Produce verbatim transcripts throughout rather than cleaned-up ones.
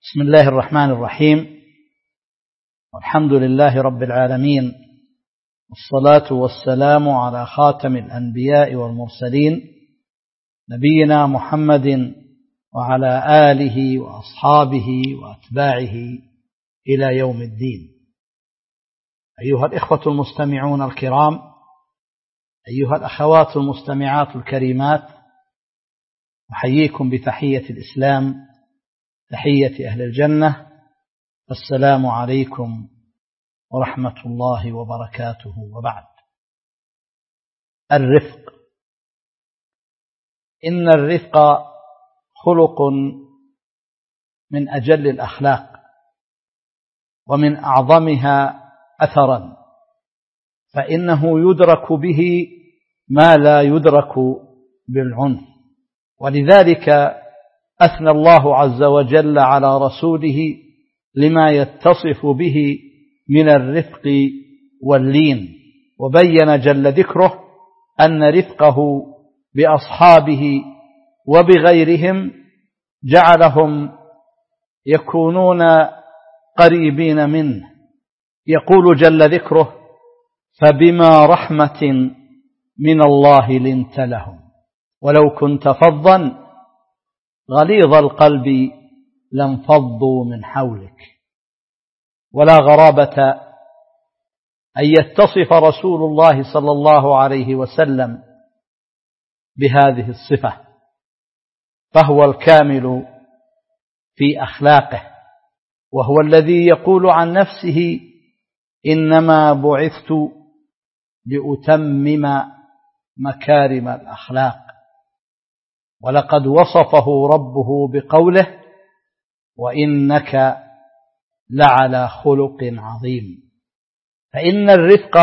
بسم الله الرحمن الرحيم. والحمد لله رب العالمين، والصلاة والسلام على خاتم الأنبياء والمرسلين نبينا محمد وعلى آله وأصحابه وأتباعه إلى يوم الدين. أيها الإخوة المستمعون الكرام، أيها الأخوات المستمعات الكريمات، أحييكم بتحية الإسلام، تحية أهل الجنة. السلام عليكم ورحمة الله وبركاته. وبعد، الرفق. إن الرفق خلق من أجل الأخلاق ومن أعظمها أثرا، فإنه يدرك به ما لا يدرك بالعنف. ولذلك أثنى الله عز وجل على رسوله لما يتصف به من الرفق واللين، وبين جل ذكره أن رفقه بأصحابه وبغيرهم جعلهم يكونون قريبين منه. يقول جل ذكره: فبما رحمة من الله لنت لهم ولو كنت فظا غليظ القلب لانفضوا من حولك. ولا غرابة أن يتصف رسول الله صلى الله عليه وسلم بهذه الصفة، فهو الكامل في أخلاقه، وهو الذي يقول عن نفسه: إنما بعثت لأتمم مكارم الأخلاق. ولقد وصفه ربه بقوله: وإنك لعلى خلق عظيم. فإن الرفق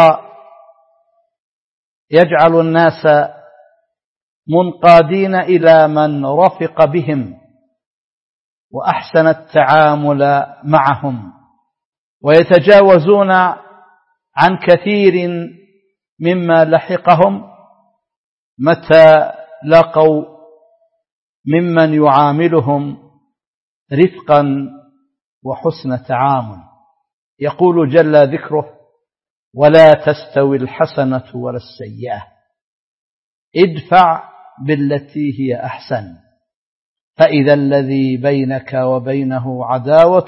يجعل الناس منقادين إلى من رفق بهم وأحسن التعامل معهم، ويتجاوزون عن كثير مما لحقهم متى لقوا ممن يعاملهم رفقا وحسن تعامل. يقول جل ذكره: ولا تستوي الحسنة ولا السيئة ادفع بالتي هي أحسن فإذا الذي بينك وبينه عداوة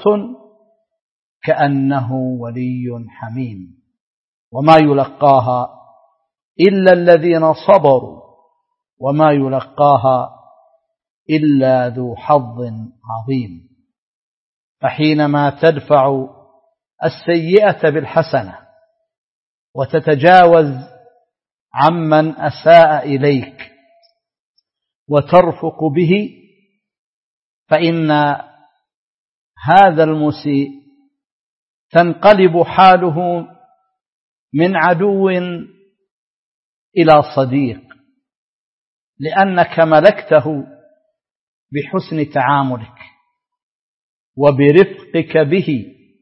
كأنه ولي حميم وما يلقاها إلا الذين صبروا وما يلقاها إلا ذو حظ عظيم. فحينما تدفع السيئة بالحسنة وتتجاوز عمن أساء إليك وترفق به، فإن هذا المسيء تنقلب حاله من عدو إلى صديق، لأنك ملكته بحسن تعاملك وبرفقك به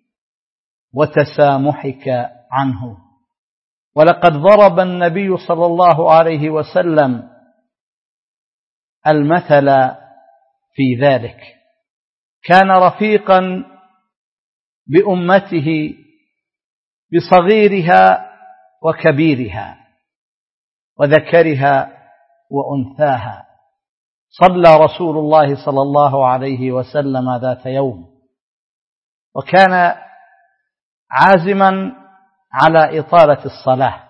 وتسامحك عنه. ولقد ضرب النبي صلى الله عليه وسلم المثل في ذلك. كان رفيقا بأمته بصغيرها وكبيرها وذكرها وأنثاها. صلى رسول الله صلى الله عليه وسلم ذات يوم، وكان عازما على إطالة الصلاة،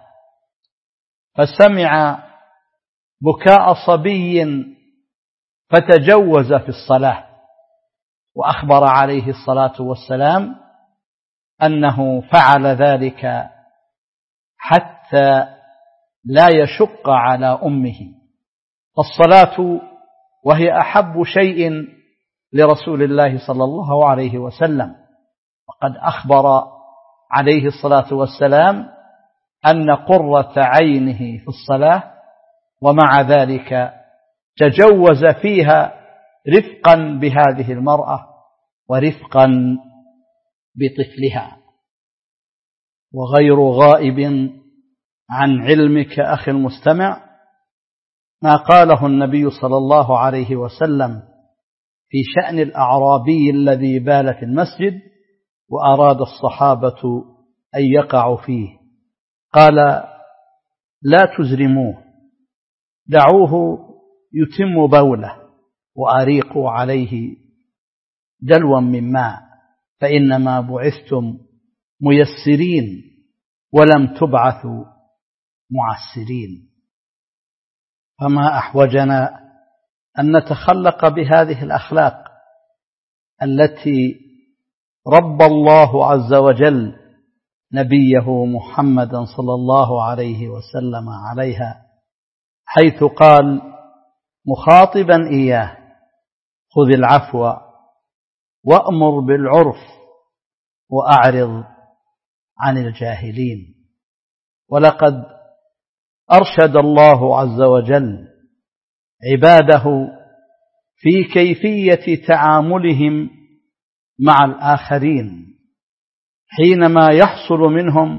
فسمع بكاء صبي فتجوز في الصلاة، وأخبر عليه الصلاة والسلام أنه فعل ذلك حتى لا يشق على أمه. فالصلاة وهي أحب شيء لرسول الله صلى الله عليه وسلم، وقد أخبر عليه الصلاة والسلام أن قرة عينه في الصلاة، ومع ذلك تجوز فيها رفقا بهذه المرأة ورفقا بطفلها. وغير غائب عن علمك أخي المستمع ما قاله النبي صلى الله عليه وسلم في شأن الأعرابي الذي بال في المسجد وأراد الصحابة أن يقعوا فيه، قال: لا تزرموه، دعوه يتم بوله وأريقوا عليه دلوا من ماء، فإنما بعثتم ميسرين ولم تبعثوا معسرين. فما أحوجنا أن نتخلق بهذه الأخلاق التي ربى الله عز وجل نبيه محمدا صلى الله عليه وسلم عليها، حيث قال مخاطبا إياه: خذ العفو وأمر بالعرف وأعرض عن الجاهلين. ولقد أرشد الله عز وجل عباده في كيفية تعاملهم مع الآخرين حينما يحصل منهم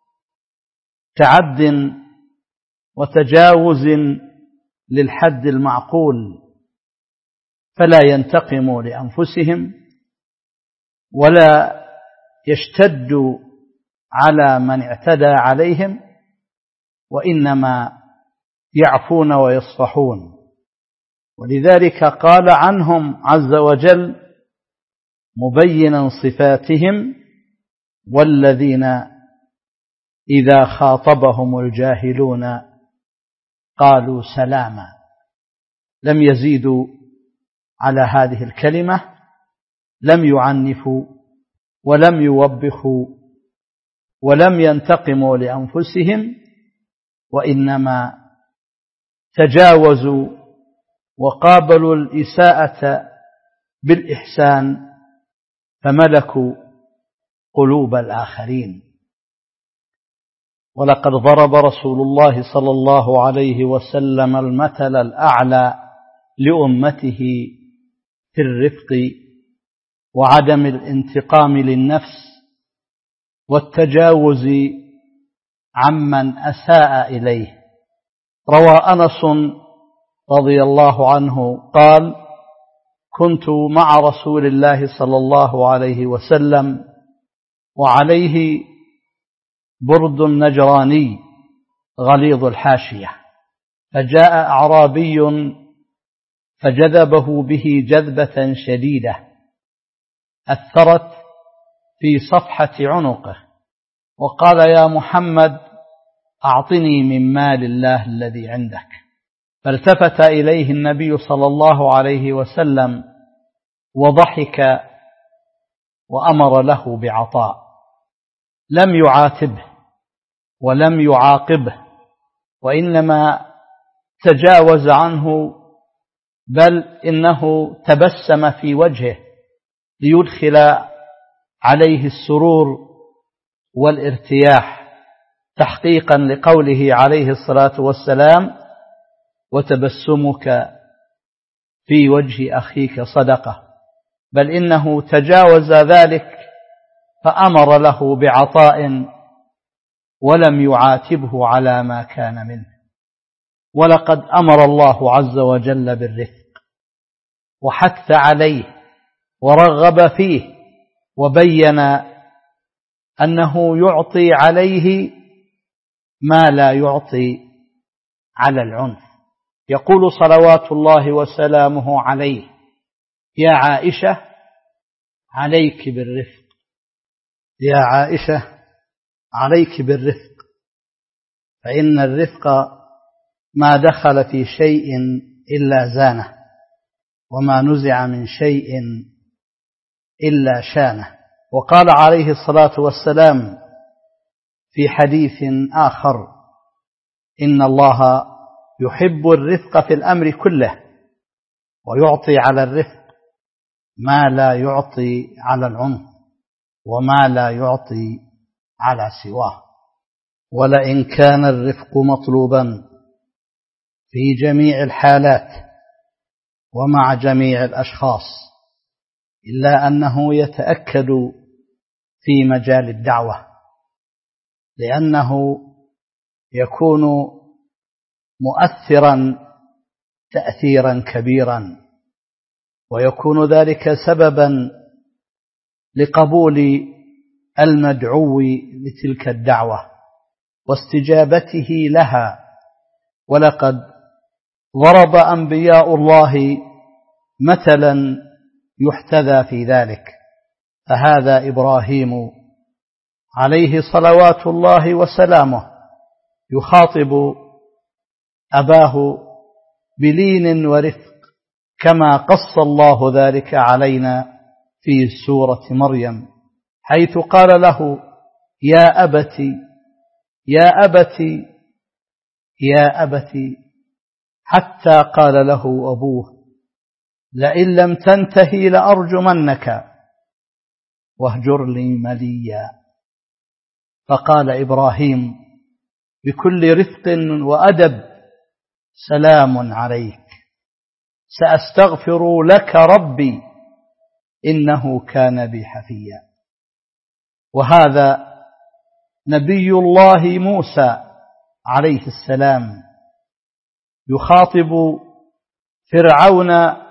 تعد وتجاوز للحد المعقول، فلا ينتقموا لأنفسهم ولا يشتدوا على من اعتدى عليهم، وإنما يعفون ويصفحون. ولذلك قال عنهم عز وجل مبينا صفاتهم: والذين إذا خاطبهم الجاهلون قالوا سلاما. لم يزيدوا على هذه الكلمة، لم يعنفوا ولم يوبخوا ولم ينتقموا لأنفسهم، وإنما تجاوزوا وقابلوا الإساءة بالإحسان، فملكوا قلوب الآخرين. ولقد ضرب رسول الله صلى الله عليه وسلم المثل الأعلى لأمته في الرفق وعدم الانتقام للنفس والتجاوز عمن أساء إليه. روى أنس رضي الله عنه قال: كنت مع رسول الله صلى الله عليه وسلم وعليه برد نجراني غليظ الحاشية، فجاء أعرابي فجذبه به جذبة شديدة أثرت في صفحة عنقه، وقال: يا محمد، أعطني من مال الله الذي عندك. فالتفت إليه النبي صلى الله عليه وسلم وضحك وأمر له بعطاء، لم يعاتبه ولم يعاقبه، وإنما تجاوز عنه، بل إنه تبسم في وجهه ليدخل عليه السرور والارتياح، تحقيقا لقوله عليه الصلاة والسلام: وتبسمك في وجه أخيك صدقة. بل إنه تجاوز ذلك فأمر له بعطاء ولم يعاتبه على ما كان منه. ولقد أمر الله عز وجل بالرفق وحث عليه ورغب فيه، وبين أنه يعطي عليه ما لا يعطي على العنف. يقول صلوات الله وسلامه عليه: يا عائشة عليك بالرفق، يا عائشة عليك بالرفق، فإن الرفق ما دخل في شيء إلا زانه، وما نزع من شيء إلا شانه. وقال عليه الصلاة والسلام في حديث آخر: إن الله يحب الرفق في الأمر كله، ويعطي على الرفق ما لا يعطي على العنف وما لا يعطي على سواه. ولئن كان الرفق مطلوبا في جميع الحالات ومع جميع الأشخاص، إلا أنه يتأكد في مجال الدعوة، لأنه يكون مؤثرا تأثيرا كبيرا، ويكون ذلك سببا لقبول المدعو لتلك الدعوة واستجابته لها. ولقد ضرب أنبياء الله مثلا يحتذى في ذلك، فهذا إبراهيم عليه صلوات الله وسلامه يخاطب أباه بلين ورفق، كما قص الله ذلك علينا في سورة مريم، حيث قال له: يا أبتي يا أبتي يا أبتي، حتى قال له أبوه: لئن لم تنتهي لأرجمنك واهجر لي مليا. فقال إبراهيم بكل رفق وأدب: سلام عليك، سأستغفر لك ربي إنه كان بي حفيا. وهذا نبي الله موسى عليه السلام يخاطب فرعون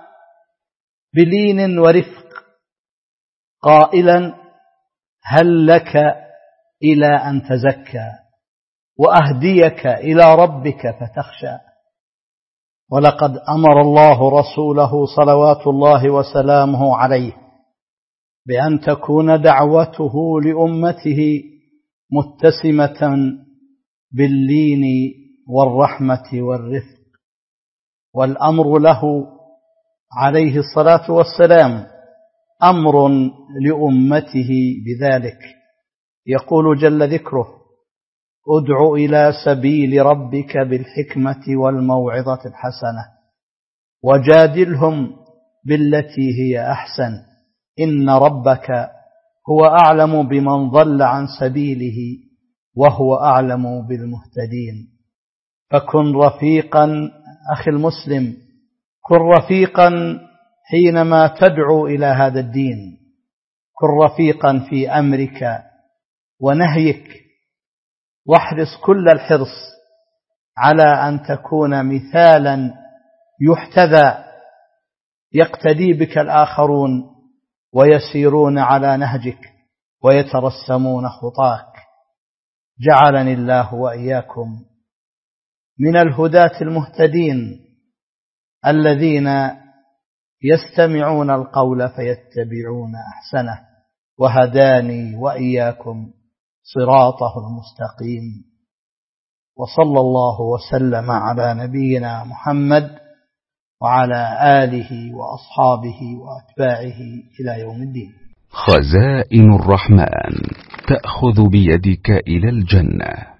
بلين ورفق قائلا: هل لك إلى أن تزكى وأهديك إلى ربك فتخشى. ولقد أمر الله رسوله صلوات الله وسلامه عليه بأن تكون دعوته لأمته متسمة باللين والرحمة والرفق، والأمر له عليه الصلاة والسلام أمر لأمته بذلك. يقول جل ذكره: ادع إلى سبيل ربك بالحكمة والموعظة الحسنة وجادلهم بالتي هي أحسن إن ربك هو أعلم بمن ضل عن سبيله وهو أعلم بالمهتدين. فكن رفيقا أخي المسلم، كن رفيقا حينما تدعو إلى هذا الدين، كن رفيقا في أمرك ونهيك، واحرص كل الحرص على أن تكون مثالا يحتذى يقتدي بك الآخرون ويسيرون على نهجك ويترسمون خطاك. جعلني الله وإياكم من الهداة المهتدين الذين يستمعون القول فيتبعون أحسنه، وهداني وإياكم صراطه المستقيم. وصلى الله وسلم على نبينا محمد وعلى آله وأصحابه وأتباعه إلى يوم الدين. خزائن الرحمن تأخذ بيدك إلى الجنة.